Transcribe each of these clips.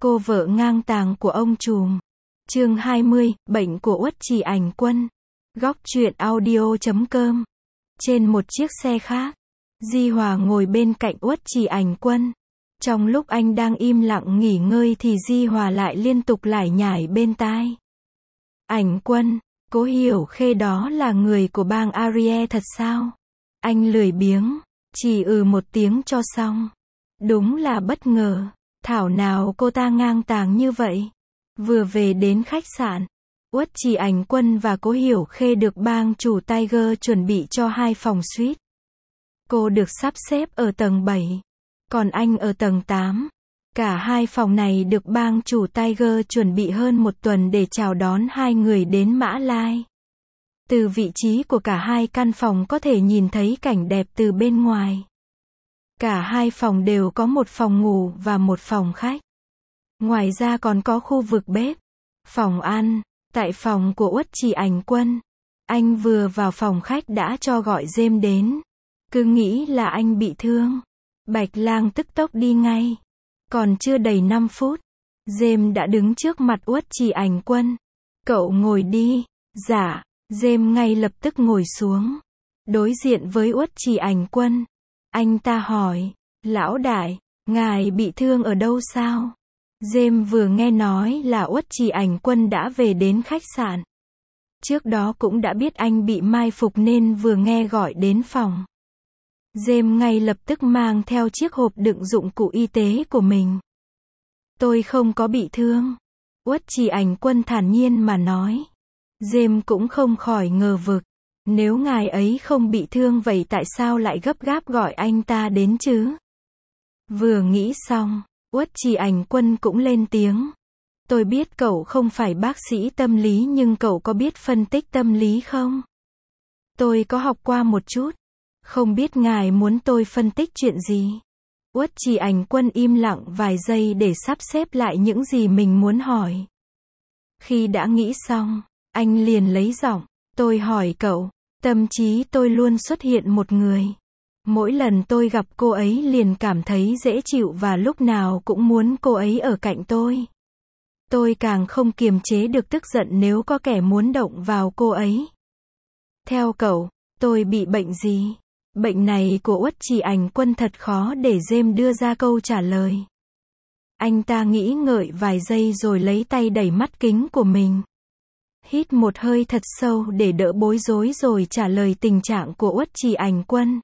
Cô vợ ngang tàng của ông trùm. Chương 20, bệnh của Uất Trì Ảnh Quân. Góc truyện audio.com. Trên một chiếc xe khác, Di Hòa ngồi bên cạnh Uất Trì Ảnh Quân. Trong lúc anh đang im lặng nghỉ ngơi thì Di Hòa lại liên tục lải nhải bên tai. Ảnh Quân, Cố Hiểu Khê đó là người của bang Arie thật sao? Anh lười biếng, chỉ một tiếng cho xong. Đúng là bất ngờ, thảo nào cô ta ngang tàng như vậy. Vừa về đến khách sạn, Uất Trì Ảnh Quân và Cố Hiểu Khê được bang chủ Tiger chuẩn bị cho 2 phòng suite. Cô được sắp xếp ở tầng 7, còn anh ở tầng 8. Cả 2 phòng này được bang chủ Tiger chuẩn bị hơn 1 tuần để chào đón 2 người đến Mã Lai. Từ vị trí của cả 2 căn phòng có thể nhìn thấy cảnh đẹp từ bên ngoài. Cả 2 phòng đều có 1 phòng ngủ và 1 phòng khách. Ngoài ra còn có khu vực bếp, phòng ăn. Tại phòng của Uất Trì Ảnh Quân, anh vừa vào phòng khách đã cho gọi James đến. Cứ nghĩ là anh bị thương. Bạch Lang tức tốc đi ngay. Còn chưa đầy 5 phút, James đã đứng trước mặt Uất Trì Ảnh Quân. Cậu ngồi đi. Dạ. James ngay lập tức ngồi xuống, đối diện với Uất Trì Ảnh Quân. Anh ta hỏi, lão đại, ngài bị thương ở đâu sao? James vừa nghe nói là Uất Trì Ảnh Quân đã về đến khách sạn. Trước đó cũng đã biết anh bị mai phục nên vừa nghe gọi đến phòng, James ngay lập tức mang theo chiếc hộp đựng dụng cụ y tế của mình. Tôi không có bị thương. Uất Trì Ảnh Quân thản nhiên mà nói. James cũng không khỏi ngờ vực. Nếu ngài ấy không bị thương vậy tại sao lại gấp gáp gọi anh ta đến chứ? Vừa nghĩ xong, Uất Trì Ảnh Quân cũng lên tiếng. Tôi biết cậu không phải bác sĩ tâm lý nhưng cậu có biết phân tích tâm lý không? Tôi có học qua một chút. Không biết ngài muốn tôi phân tích chuyện gì? Uất Trì Ảnh Quân im lặng vài giây để sắp xếp lại những gì mình muốn hỏi. Khi đã nghĩ xong, anh liền lấy giọng. Tôi hỏi cậu, tâm trí tôi luôn xuất hiện một người. Mỗi lần tôi gặp cô ấy liền cảm thấy dễ chịu và lúc nào cũng muốn cô ấy ở cạnh tôi. Tôi càng không kiềm chế được tức giận nếu có kẻ muốn động vào cô ấy. Theo cậu, tôi bị bệnh gì? Bệnh này của Uất Trì Ảnh Quân thật khó để James đưa ra câu trả lời. Anh ta nghĩ ngợi vài giây rồi lấy tay đẩy mắt kính của mình. Hít một hơi thật sâu để đỡ bối rối rồi trả lời tình trạng của Uất Trì Ảnh Quân.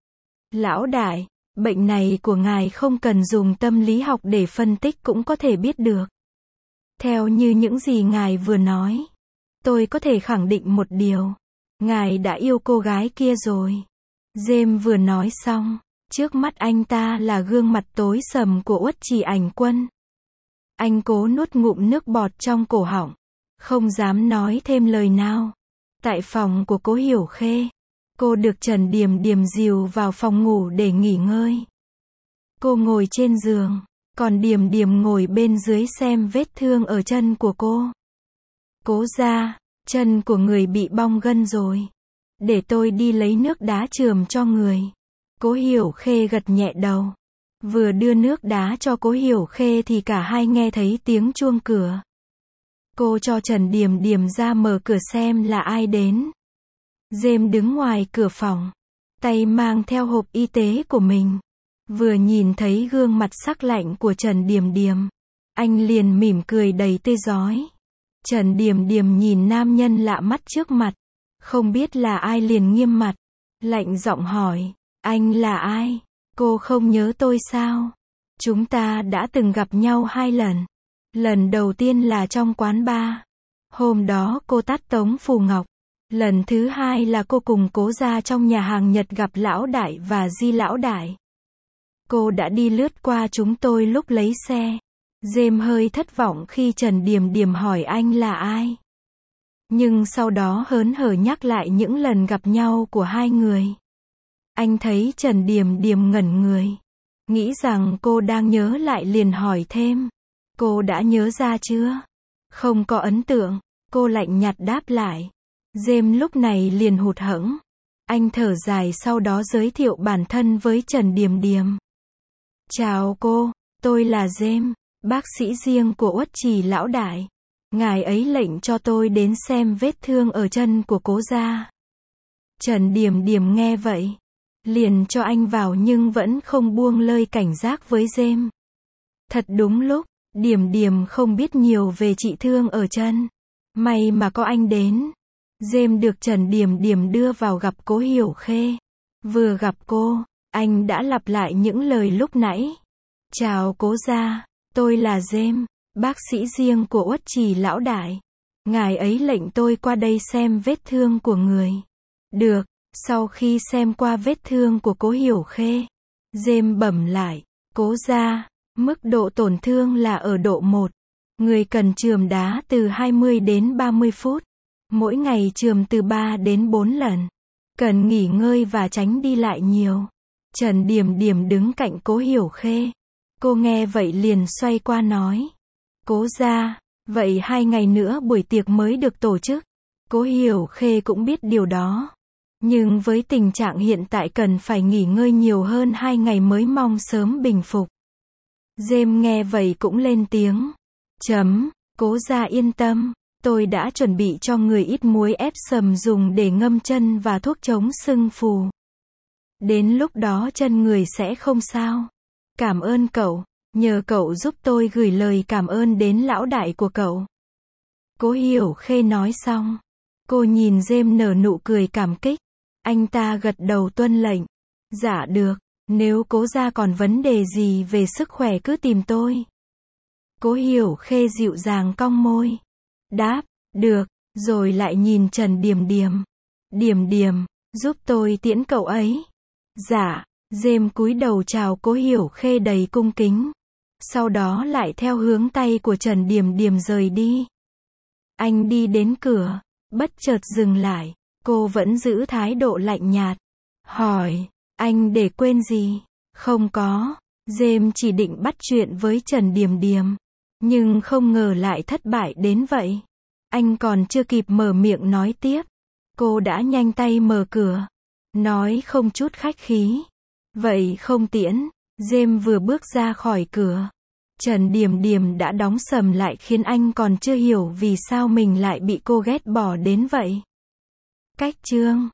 Lão đại, bệnh này của ngài không cần dùng tâm lý học để phân tích cũng có thể biết được. Theo như những gì ngài vừa nói, tôi có thể khẳng định một điều. Ngài đã yêu cô gái kia rồi. James vừa nói xong, trước mắt anh ta là gương mặt tối sầm của Uất Trì Ảnh Quân. Anh cố nuốt ngụm nước bọt trong cổ họng, không dám nói thêm lời nào. Tại phòng của Cố Hiểu Khê, cô được Trần Điềm Điềm dìu vào phòng ngủ để nghỉ ngơi. Cô ngồi trên giường, còn Điềm Điềm ngồi bên dưới xem vết thương ở chân của cô. Cố gia, chân của người bị bong gân rồi. Để tôi đi lấy nước đá chườm cho người. Cố Hiểu Khê gật nhẹ đầu. Vừa đưa nước đá cho Cố Hiểu Khê thì cả hai nghe thấy tiếng chuông cửa. Cô cho Trần Điềm Điềm ra mở cửa xem là ai đến. James đứng ngoài cửa phòng, tay mang theo hộp y tế của mình. Vừa nhìn thấy gương mặt sắc lạnh của Trần Điềm Điềm, anh liền mỉm cười đầy tươi rói. Trần Điềm Điềm nhìn nam nhân lạ mắt trước mặt, không biết là ai liền nghiêm mặt, lạnh giọng hỏi, anh là ai? Cô không nhớ tôi sao? Chúng ta đã từng gặp nhau 2 lần. Lần đầu tiên là trong quán bar. Hôm đó cô tát Tống Phù Ngọc. Lần thứ 2 là cô cùng Cố gia trong nhà hàng Nhật gặp lão đại và Di lão đại. Cô đã đi lướt qua chúng tôi lúc lấy xe. James hơi thất vọng khi Trần Điềm Điềm hỏi anh là ai. Nhưng sau đó hớn hở nhắc lại những lần gặp nhau của 2 người. Anh thấy Trần Điềm Điềm ngẩn người, nghĩ rằng cô đang nhớ lại liền hỏi thêm. Cô đã nhớ ra chưa? Không có ấn tượng, cô lạnh nhạt đáp lại. James lúc này liền hụt hẫng. Anh thở dài sau đó giới thiệu bản thân với Trần Điềm Điềm. Chào cô, tôi là James. Bác sĩ riêng của Uất Trì lão đại. Ngài ấy lệnh cho tôi đến xem vết thương ở chân của cố gia. Trần Điềm Điềm nghe vậy, liền cho anh vào nhưng vẫn không buông lơi cảnh giác với Dêm. Thật đúng lúc, Điềm Điềm không biết nhiều về trị thương ở chân. May mà có anh đến. Dêm được Trần Điềm Điềm đưa vào gặp cố Hiểu Khê. Vừa gặp cô, anh đã lặp lại những lời lúc nãy. Chào cố gia, tôi là Dêm, bác sĩ riêng của Uất Trì lão đại. Ngài ấy lệnh tôi qua đây xem vết thương của người. Được, sau khi xem qua vết thương của cố Hiểu Khê, Dêm bẩm lại, cố gia, mức độ tổn thương là ở độ 1. Người cần chườm đá từ 20 đến 30 phút. Mỗi ngày chườm từ 3 đến 4 lần. Cần nghỉ ngơi và tránh đi lại nhiều. Trần Điềm Điềm đứng cạnh cố Hiểu Khê. Cô nghe vậy liền xoay qua nói. Cố gia, vậy 2 ngày nữa buổi tiệc mới được tổ chức. Cố Hiểu Khê cũng biết điều đó. Nhưng với tình trạng hiện tại cần phải nghỉ ngơi nhiều hơn 2 ngày mới mong sớm bình phục. Dêm nghe vậy cũng lên tiếng. Cố gia yên tâm, tôi đã chuẩn bị cho người ít muối ép sầm dùng để ngâm chân và thuốc chống sưng phù. Đến lúc đó chân người sẽ không sao. Cảm ơn cậu, nhờ cậu giúp tôi gửi lời cảm ơn đến lão đại của cậu. Cố Hiểu Khê nói xong, cô nhìn Dêm nở nụ cười cảm kích. Anh ta gật đầu tuân lệnh. Dạ được, nếu cố gia còn vấn đề gì về sức khỏe cứ tìm tôi. Cố Hiểu Khê dịu dàng cong môi. Đáp, được, rồi lại nhìn Trần Điềm Điềm. Điềm Điềm, giúp tôi tiễn cậu ấy. Dạ, Dêm cúi đầu chào cố Hiểu Khê đầy cung kính. Sau đó lại theo hướng tay của Trần Điềm Điềm rời đi. Anh đi đến cửa, bất chợt dừng lại. Cô vẫn giữ thái độ lạnh nhạt. Hỏi, anh để quên gì? Không có. Dêm chỉ định bắt chuyện với Trần Điềm Điềm. Nhưng không ngờ lại thất bại đến vậy. Anh còn chưa kịp mở miệng nói tiếp. Cô đã nhanh tay mở cửa. Nói không chút khách khí. Vậy không tiễn. Dêm vừa bước ra khỏi cửa. Trần Điềm Điềm đã đóng sầm lại khiến anh còn chưa hiểu vì sao mình lại bị cô ghét bỏ đến vậy. Cách chương